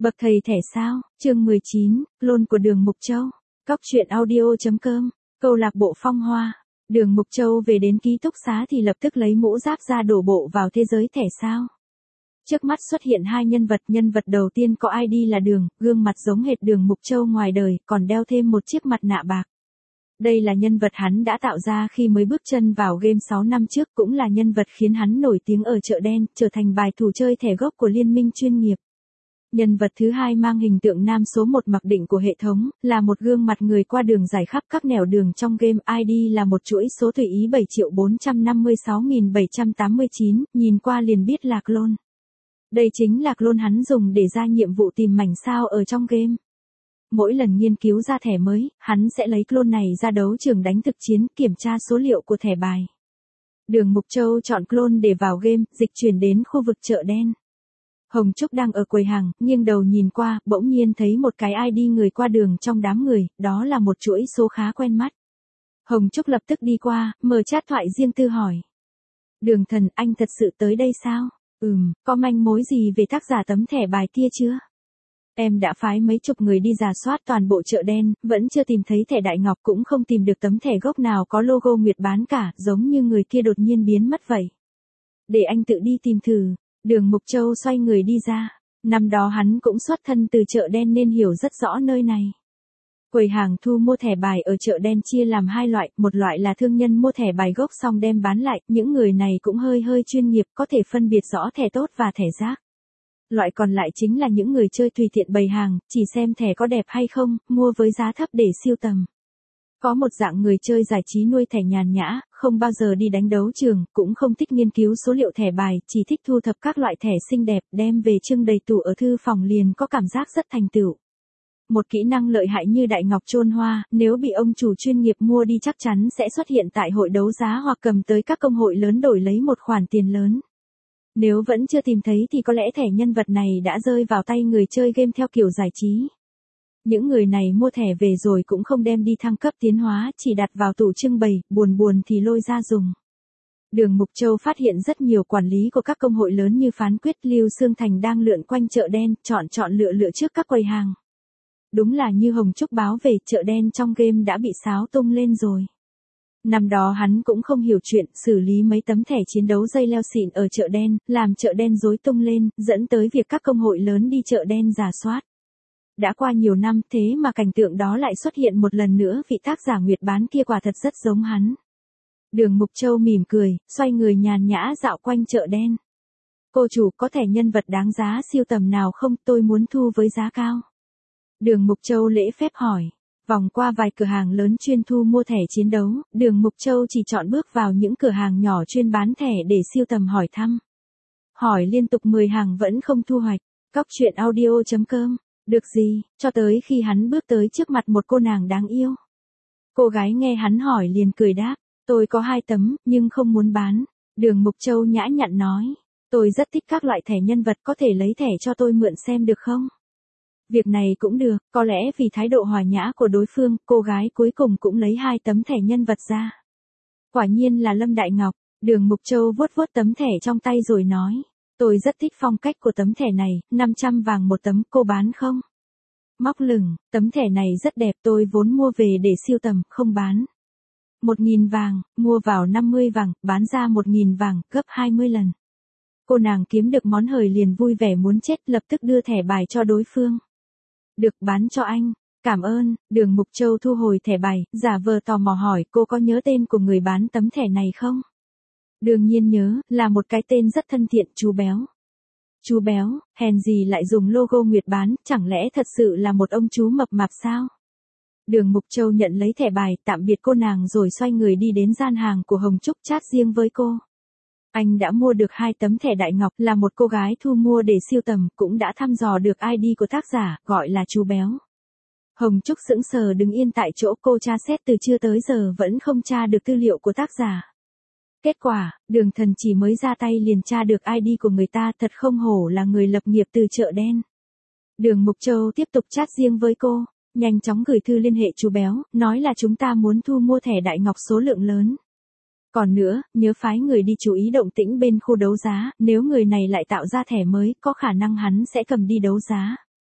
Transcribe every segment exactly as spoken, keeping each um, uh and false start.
Bậc thầy thẻ sao, chương mười chín, clone của Đường Mục Châu. Cóc truyện audio.com, câu lạc bộ Phong Hoa. Đường Mục Châu về đến ký túc xá thì lập tức lấy mũ giáp ra đổ bộ vào thế giới thẻ sao. Trước mắt xuất hiện hai nhân vật, nhân vật đầu tiên có i đê là Đường, gương mặt giống hệt Đường Mục Châu ngoài đời, còn đeo thêm một chiếc mặt nạ bạc. Đây là nhân vật hắn đã tạo ra khi mới bước chân vào game sáu năm trước, cũng là nhân vật khiến hắn nổi tiếng ở chợ đen, trở thành bài thủ chơi thẻ gốc của liên minh chuyên nghiệp. Nhân vật thứ hai mang hình tượng nam số một mặc định của hệ thống, là một gương mặt người qua đường rải khắp các nẻo đường trong game. i đê là một chuỗi số tùy ý bảy triệu bốn trăm năm mươi sáu nghìn bảy trăm tám mươi chín, nhìn qua liền biết là clone. Đây chính là clone hắn dùng để ra nhiệm vụ tìm mảnh sao ở trong game. Mỗi lần nghiên cứu ra thẻ mới, hắn sẽ lấy clone này ra đấu trường đánh thực chiến, kiểm tra số liệu của thẻ bài. Đường Mục Châu chọn clone để vào game, dịch chuyển đến khu vực chợ đen. Hồng Trúc đang ở quầy hàng, nghiêng đầu nhìn qua, bỗng nhiên thấy một cái i đê người qua đường trong đám người, đó là một chuỗi số khá quen mắt. Hồng Trúc lập tức đi qua, mở chat thoại riêng tư hỏi. Đường thần, anh thật sự tới đây sao? Ừm, có manh mối gì về tác giả tấm thẻ bài kia chưa? Em đã phái mấy chục người đi rà soát toàn bộ chợ đen, vẫn chưa tìm thấy thẻ đại ngọc, cũng không tìm được tấm thẻ gốc nào có logo Nguyệt bán cả, giống như người kia đột nhiên biến mất vậy. Để anh tự đi tìm thử. Đường Mục Châu xoay người đi ra. Năm đó hắn cũng xuất thân từ chợ đen nên hiểu rất rõ nơi này. Quầy hàng thu mua thẻ bài ở chợ đen chia làm hai loại, một loại là thương nhân mua thẻ bài gốc xong đem bán lại, những người này cũng hơi hơi chuyên nghiệp, có thể phân biệt rõ thẻ tốt và thẻ rác. Loại còn lại chính là những người chơi tùy tiện bày hàng, chỉ xem thẻ có đẹp hay không, mua với giá thấp để sưu tầm. Có một dạng người chơi giải trí nuôi thẻ nhàn nhã, không bao giờ đi đánh đấu trường, cũng không thích nghiên cứu số liệu thẻ bài, chỉ thích thu thập các loại thẻ xinh đẹp, đem về trưng đầy tủ ở thư phòng liền có cảm giác rất thành tựu. Một kỹ năng lợi hại như đại ngọc chôn hoa, nếu bị ông chủ chuyên nghiệp mua đi chắc chắn sẽ xuất hiện tại hội đấu giá hoặc cầm tới các công hội lớn đổi lấy một khoản tiền lớn. Nếu vẫn chưa tìm thấy thì có lẽ thẻ nhân vật này đã rơi vào tay người chơi game theo kiểu giải trí. Những người này mua thẻ về rồi cũng không đem đi thăng cấp tiến hóa, chỉ đặt vào tủ trưng bày, buồn buồn thì lôi ra dùng. Đường Mục Châu phát hiện rất nhiều quản lý của các công hội lớn như Phán Quyết, Lưu Sương Thành đang lượn quanh chợ đen, chọn chọn lựa lựa trước các quầy hàng. Đúng là như Hồng Trúc báo về, chợ đen trong game đã bị xáo tung lên rồi. Năm đó hắn cũng không hiểu chuyện, xử lý mấy tấm thẻ chiến đấu dây leo xịn ở chợ đen, làm chợ đen rối tung lên, dẫn tới việc các công hội lớn đi chợ đen rà soát. Đã qua nhiều năm thế mà cảnh tượng đó lại xuất hiện một lần nữa, vị tác giả Nguyệt bán kia quả thật rất giống hắn. Đường Mục Châu mỉm cười, xoay người nhàn nhã dạo quanh chợ đen. Cô chủ có thẻ nhân vật đáng giá siêu tầm nào không, tôi muốn thu với giá cao. Đường Mục Châu lễ phép hỏi. Vòng qua vài cửa hàng lớn chuyên thu mua thẻ chiến đấu, Đường Mục Châu chỉ chọn bước vào những cửa hàng nhỏ chuyên bán thẻ để siêu tầm hỏi thăm. Hỏi liên tục mười hàng vẫn không thu hoạch. Cóc truyện audio.com. Được gì, cho tới khi hắn bước tới trước mặt một cô nàng đáng yêu. Cô gái nghe hắn hỏi liền cười đáp, tôi có hai tấm, nhưng không muốn bán. Đường Mục Châu nhã nhặn nói, tôi rất thích các loại thẻ nhân vật, có thể lấy thẻ cho tôi mượn xem được không? Việc này cũng được, có lẽ vì thái độ hòa nhã của đối phương, cô gái cuối cùng cũng lấy hai tấm thẻ nhân vật ra. Quả nhiên là Lâm Đại Ngọc. Đường Mục Châu vuốt vuốt tấm thẻ trong tay rồi nói, tôi rất thích phong cách của tấm thẻ này, năm trăm vàng một tấm, cô bán không? Móc lửng, tấm thẻ này rất đẹp, tôi vốn mua về để siêu tầm, không bán. Một nghìn vàng, mua vào năm mươi vàng, bán ra một nghìn vàng, gấp hai mươi lần. Cô nàng kiếm được món hời liền vui vẻ muốn chết, lập tức đưa thẻ bài cho đối phương. Được, bán cho anh. Cảm ơn. Đường Mục Châu thu hồi thẻ bài, giả vờ tò mò hỏi cô có nhớ tên của người bán tấm thẻ này không? Đương nhiên nhớ, là một cái tên rất thân thiện, chú Béo. Chú Béo, hèn gì lại dùng logo Nguyệt bán, chẳng lẽ thật sự là một ông chú mập mạp sao? Đường Mục Châu nhận lấy thẻ bài, tạm biệt cô nàng rồi xoay người đi đến gian hàng của Hồng Trúc chat riêng với cô. Anh đã mua được hai tấm thẻ đại ngọc, là một cô gái thu mua để siêu tầm, cũng đã thăm dò được i đê của tác giả, gọi là chú Béo. Hồng Trúc sững sờ đứng yên tại chỗ, cô tra xét từ trưa tới giờ vẫn không tra được tư liệu của tác giả. Kết quả, Đường Thần chỉ mới ra tay liền tra được i đê của người ta, thật không hổ là người lập nghiệp từ chợ đen. Đường Mục Châu tiếp tục chat riêng với cô, nhanh chóng gửi thư liên hệ chú Béo, nói là chúng ta muốn thu mua thẻ đại ngọc số lượng lớn. Còn nữa, nhớ phái người đi chú ý động tĩnh bên khu đấu giá, nếu người này lại tạo ra thẻ mới, có khả năng hắn sẽ cầm đi đấu giá.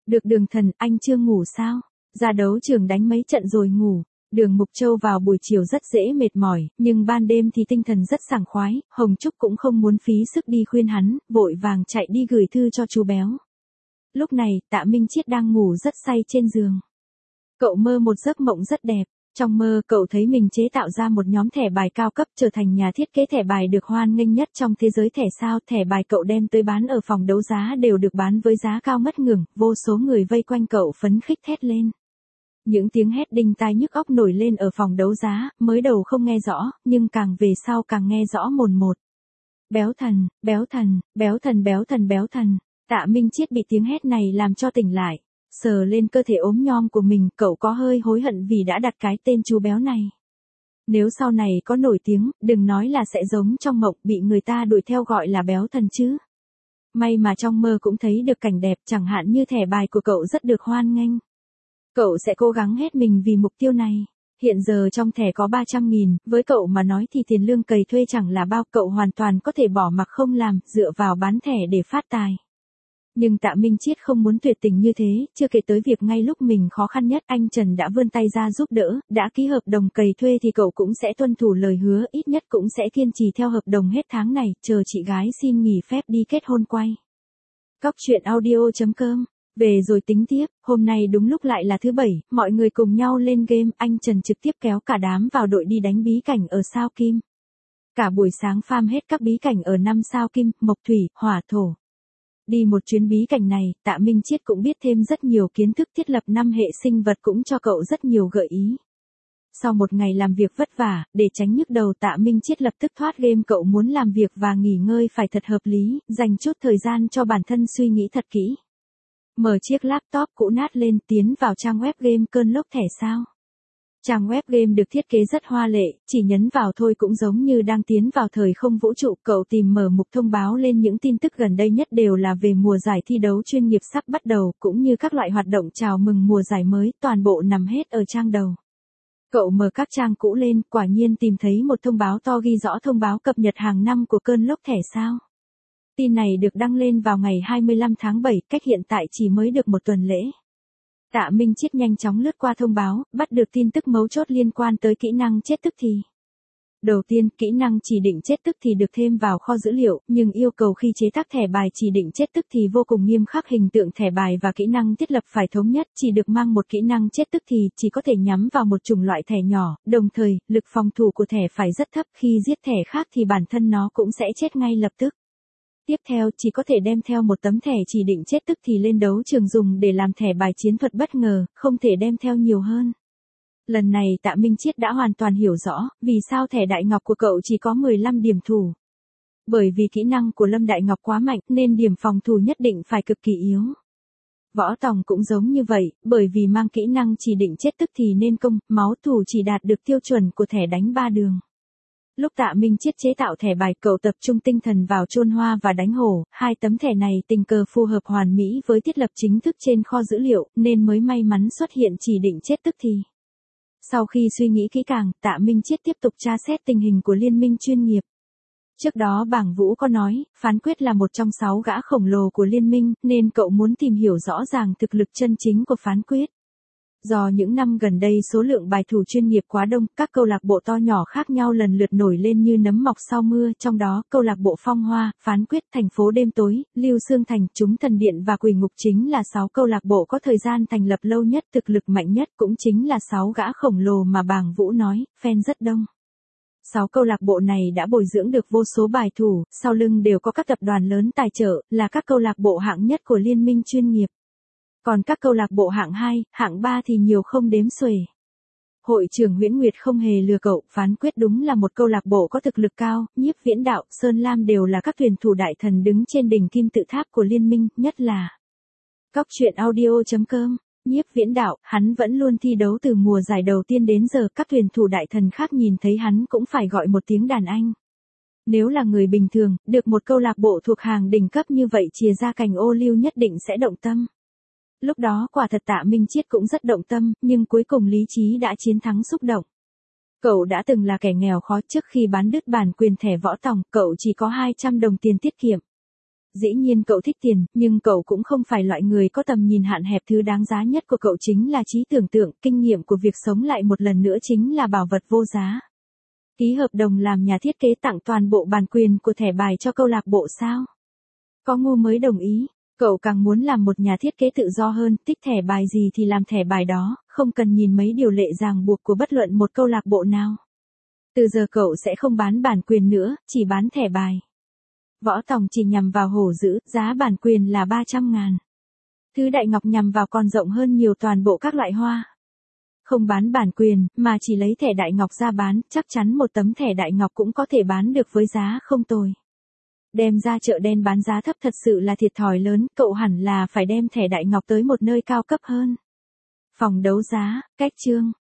Được Đường thần, anh chưa ngủ sao? Ra đấu trường đánh mấy trận rồi ngủ. Đường Mục Châu vào buổi chiều rất dễ mệt mỏi, nhưng ban đêm thì tinh thần rất sảng khoái, Hồng Trúc cũng không muốn phí sức đi khuyên hắn, vội vàng chạy đi gửi thư cho chú béo. Lúc này, Tạ Minh Chiết đang ngủ rất say trên giường. Cậu mơ một giấc mộng rất đẹp. Trong mơ, cậu thấy mình chế tạo ra một nhóm thẻ bài cao cấp, trở thành nhà thiết kế thẻ bài được hoan nghênh nhất trong thế giới thẻ sao. Thẻ bài cậu đem tới bán ở phòng đấu giá đều được bán với giá cao ngất ngưởng, vô số người vây quanh cậu phấn khích thét lên. Những tiếng hét đinh tai nhức óc nổi lên ở phòng đấu giá, mới đầu không nghe rõ, nhưng càng về sau càng nghe rõ mồn một. Béo thần, béo thần, béo thần béo thần béo thần. Tạ Minh Chiết bị tiếng hét này làm cho tỉnh lại. Sờ lên cơ thể ốm nhom của mình, cậu có hơi hối hận vì đã đặt cái tên chú béo này. Nếu sau này có nổi tiếng, đừng nói là sẽ giống trong mộng bị người ta đuổi theo gọi là béo thần chứ. May mà trong mơ cũng thấy được cảnh đẹp, chẳng hạn như thẻ bài của cậu rất được hoan nghênh. Cậu sẽ cố gắng hết mình vì mục tiêu này. Hiện giờ trong thẻ có ba trăm nghìn, với cậu mà nói thì tiền lương cày thuê chẳng là bao, cậu hoàn toàn có thể bỏ mặc không làm, dựa vào bán thẻ để phát tài. Nhưng Tạ Minh Chiết không muốn tuyệt tình như thế, chưa kể tới việc ngay lúc mình khó khăn nhất anh Trần đã vươn tay ra giúp đỡ, đã ký hợp đồng cày thuê thì cậu cũng sẽ tuân thủ lời hứa, ít nhất cũng sẽ kiên trì theo hợp đồng hết tháng này, chờ chị gái xin nghỉ phép đi kết hôn quay. Cóc truyện audio chấm com. Về rồi tính tiếp, hôm nay đúng lúc lại là thứ bảy, mọi người cùng nhau lên game, anh Trần trực tiếp kéo cả đám vào đội đi đánh bí cảnh ở sao Kim. Cả buổi sáng farm hết các bí cảnh ở năm sao Kim, Mộc Thủy, Hỏa Thổ. Đi một chuyến bí cảnh này, Tạ Minh Chiết cũng biết thêm rất nhiều kiến thức, thiết lập năm hệ sinh vật cũng cho cậu rất nhiều gợi ý. Sau một ngày làm việc vất vả, để tránh nhức đầu Tạ Minh Chiết lập tức thoát game, cậu muốn làm việc và nghỉ ngơi phải thật hợp lý, dành chút thời gian cho bản thân suy nghĩ thật kỹ. Mở chiếc laptop cũ nát lên, tiến vào trang web game cơn lốc thẻ sao. Trang web game được thiết kế rất hoa lệ, chỉ nhấn vào thôi cũng giống như đang tiến vào thời không vũ trụ. Cậu tìm mở mục thông báo lên, những tin tức gần đây nhất đều là về mùa giải thi đấu chuyên nghiệp sắp bắt đầu, cũng như các loại hoạt động chào mừng mùa giải mới, toàn bộ nằm hết ở trang đầu. Cậu mở các trang cũ lên, quả nhiên tìm thấy một thông báo to ghi rõ thông báo cập nhật hàng năm của cơn lốc thẻ sao. Tin này được đăng lên vào ngày hai mươi lăm tháng bảy, cách hiện tại chỉ mới được một tuần lễ. Tạ Minh Chiết nhanh chóng lướt qua thông báo, bắt được tin tức mấu chốt liên quan tới kỹ năng chết tức thì. Đầu tiên, kỹ năng chỉ định chết tức thì được thêm vào kho dữ liệu, nhưng yêu cầu khi chế tác thẻ bài chỉ định chết tức thì vô cùng nghiêm khắc, hình tượng thẻ bài và kỹ năng thiết lập phải thống nhất, chỉ được mang một kỹ năng chết tức thì chỉ có thể nhắm vào một chủng loại thẻ nhỏ, đồng thời, lực phòng thủ của thẻ phải rất thấp, khi giết thẻ khác thì bản thân nó cũng sẽ chết ngay lập tức. Tiếp theo, chỉ có thể đem theo một tấm thẻ chỉ định chết tức thì lên đấu trường dùng để làm thẻ bài chiến thuật bất ngờ, không thể đem theo nhiều hơn. Lần này Tạ Minh Chiết đã hoàn toàn hiểu rõ, vì sao thẻ đại ngọc của cậu chỉ có mười lăm điểm thủ. Bởi vì kỹ năng của Lâm Đại Ngọc quá mạnh, nên điểm phòng thủ nhất định phải cực kỳ yếu. Võ Tòng cũng giống như vậy, bởi vì mang kỹ năng chỉ định chết tức thì nên công, máu thủ chỉ đạt được tiêu chuẩn của thẻ đánh ba đường. Lúc Tạ Minh Chiết chế tạo thẻ bài, cậu tập trung tinh thần vào chôn hoa và đánh hổ, hai tấm thẻ này tình cờ phù hợp hoàn mỹ với thiết lập chính thức trên kho dữ liệu, nên mới may mắn xuất hiện chỉ định chết tức thì. Sau khi suy nghĩ kỹ càng, Tạ Minh Chiết tiếp tục tra xét tình hình của liên minh chuyên nghiệp. Trước đó Bảng Vũ có nói, Phán Quyết là một trong sáu gã khổng lồ của liên minh, nên cậu muốn tìm hiểu rõ ràng thực lực chân chính của Phán Quyết. Do những năm gần đây số lượng bài thủ chuyên nghiệp quá đông, các câu lạc bộ to nhỏ khác nhau lần lượt nổi lên như nấm mọc sau mưa, trong đó, câu lạc bộ Phong Hoa, Phán Quyết, Thành phố Đêm Tối, Lưu Xương Thành, Chúng Thần Điện và Quỷ Ngục chính là sáu câu lạc bộ có thời gian thành lập lâu nhất, thực lực mạnh nhất, cũng chính là sáu gã khổng lồ mà Bảng Vũ nói, fan rất đông. Sáu câu lạc bộ này đã bồi dưỡng được vô số bài thủ, sau lưng đều có các tập đoàn lớn tài trợ, là các câu lạc bộ hạng nhất của liên minh chuyên nghiệp. Còn các câu lạc bộ hạng hai, hạng ba thì nhiều không đếm xuể. Hội trưởng Huyễn Nguyệt không hề lừa cậu, Phán Quyết đúng là một câu lạc bộ có thực lực cao, Nhiếp Viễn Đạo, Sơn Lam đều là các tuyển thủ đại thần đứng trên đỉnh kim tự tháp của liên minh, nhất là Cóc truyện audio chấm com. Nhiếp Viễn Đạo, hắn vẫn luôn thi đấu từ mùa giải đầu tiên đến giờ, các tuyển thủ đại thần khác nhìn thấy hắn cũng phải gọi một tiếng đàn anh. Nếu là người bình thường, được một câu lạc bộ thuộc hàng đỉnh cấp như vậy chìa ra cành ô liu nhất định sẽ động tâm. Lúc đó quả thật Tạ Minh Chiết cũng rất động tâm, nhưng cuối cùng lý trí đã chiến thắng xúc động. Cậu đã từng là kẻ nghèo khó, trước khi bán đứt bản quyền thẻ Võ Tòng, cậu chỉ có hai trăm đồng tiền tiết kiệm. Dĩ nhiên cậu thích tiền, nhưng cậu cũng không phải loại người có tầm nhìn hạn hẹp. Thứ đáng giá nhất của cậu chính là trí tưởng tượng, kinh nghiệm của việc sống lại một lần nữa chính là bảo vật vô giá. Ký hợp đồng làm nhà thiết kế tặng toàn bộ bản quyền của thẻ bài cho câu lạc bộ sao? Có ngu mới đồng ý. Cậu càng muốn làm một nhà thiết kế tự do hơn, thích thẻ bài gì thì làm thẻ bài đó, không cần nhìn mấy điều lệ ràng buộc của bất luận một câu lạc bộ nào. Từ giờ cậu sẽ không bán bản quyền nữa, chỉ bán thẻ bài. Võ Tòng chỉ nhằm vào hổ dữ, giá bản quyền là ba trăm ngàn. Thứ Đại Ngọc nhằm vào còn rộng hơn nhiều, toàn bộ các loại hoa. Không bán bản quyền, mà chỉ lấy thẻ Đại Ngọc ra bán, chắc chắn một tấm thẻ Đại Ngọc cũng có thể bán được với giá không tồi. Đem ra chợ đen bán giá thấp thật sự là thiệt thòi lớn, cậu hẳn là phải đem thẻ Đại Ngọc tới một nơi cao cấp hơn. Phòng đấu giá, cách chương.